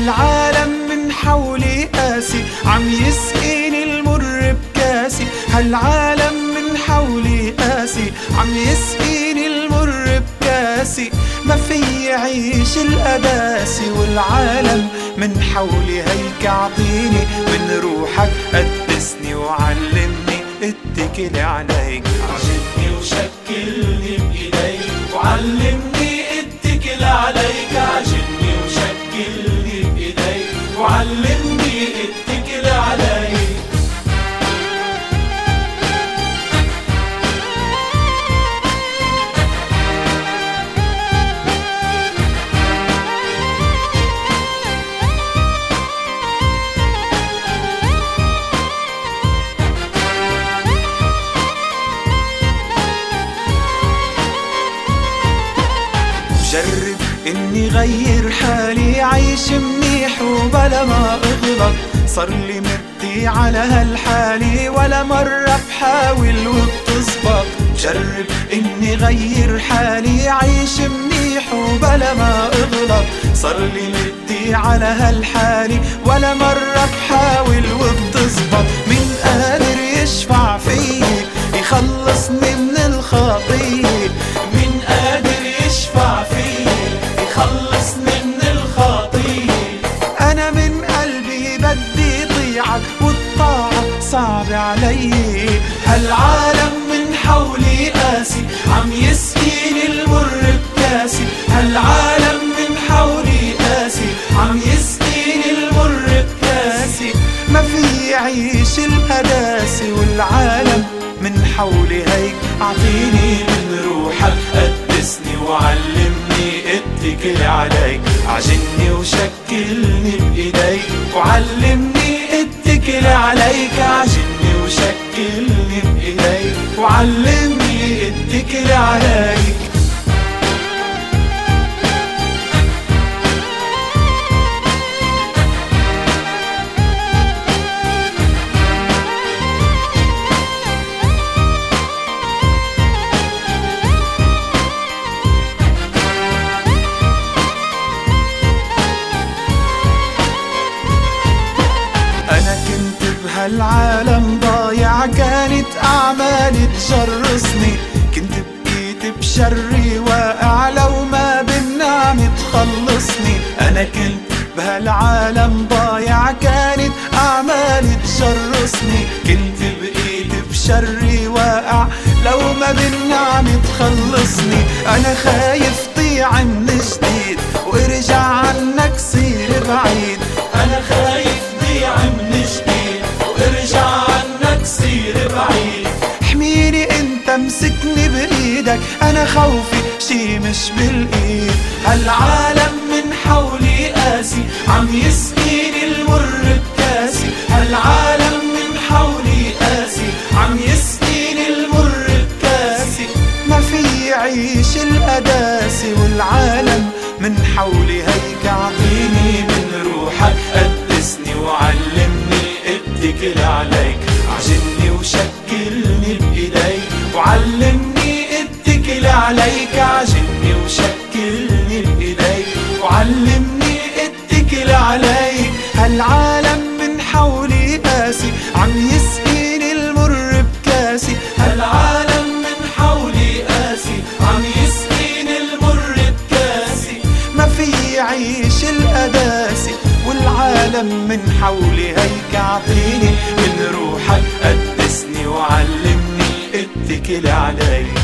هالعالم من حولي قاسي عم يسقيني المر بكاسي. هالعالم من حولي قاسي عم يسقيني المر بكاسي. ما في عيش القداسي والعالم من حولي هيك اعطيني من روحك قدسني وعلمني اتكل عليك. عجبني وشكلني بإيديك وعلمني اتكل عليك. عجبني وشكلني بإيديك وعلمني اتكل عليك. جرب اني غير حالي عيش منيح وبلا ما اغلط. صار لي مدي على هالحالي ولا مرة بحاول وبتزبط. جرب اني غير حالي عيش منيح وبلا ما اغلط. صار لي مدي على هالحالي ولا مرة بحاول وبتزبط. مين قادر يشفع فيي يخلصني من الخطية؟ مين قادر يشفع فيي يخلصني من الخطية؟ أنا من قلبي بدي طيعك والطاعة صعب علي. هالعالم من حولي قاسي عم يسقيني المر بكاسي. هالعالم من حولي قاسي عم يسقيني المر بكاسي. ما في عيش القداسي والعالم من حولي هيك اعطيني من روحك قدسني وعلمني اتكل عليك. عجني وشكلني بايديك وعلمني اتكل عليك. عجني وشكلني بايديك وعلمني اتكل عليك. هالعالم ضايع كانت أعمالي تجرسني. كنت بقيت بشري واقع لو ما بالنعم تخلصني. أنا كنت بهالعالم ضايع كانت أعمالي تجرسني. كنت بقيت بشري واقع لو ما بالنعم تخلصني. أنا خايف ضيع من جديد وارجع عنك صير بعيد. أنا خايف ضيع من جديد وارجع عنك صير بعيد. احميني انت امسكني بايدك انا خوفي شي مش بالايد. هالعالم من حولي قاسي عم يسقيني المر بكاسي. هالعالم من حولي قاسي عم يسقيني المر بكاسي. ما في عيش القداسي والعالم من حولي هيك اعطيني من روحك قدسني وعلمني اتكل عليك. عجني وشكلني بايديك وعلمني اتكل عليك. عجني وشكلني بايديك وعلمني اتكل عليك. هالعالم من حولي قاسي عم يسقيني المر بكاسي. هالعالم من حولي قاسي عم يسقيني المر بكاسي. ما في عيش القداسي والعالم من حولي هيك اعطيني من روحك قدسني وعلمني اتكل عليك.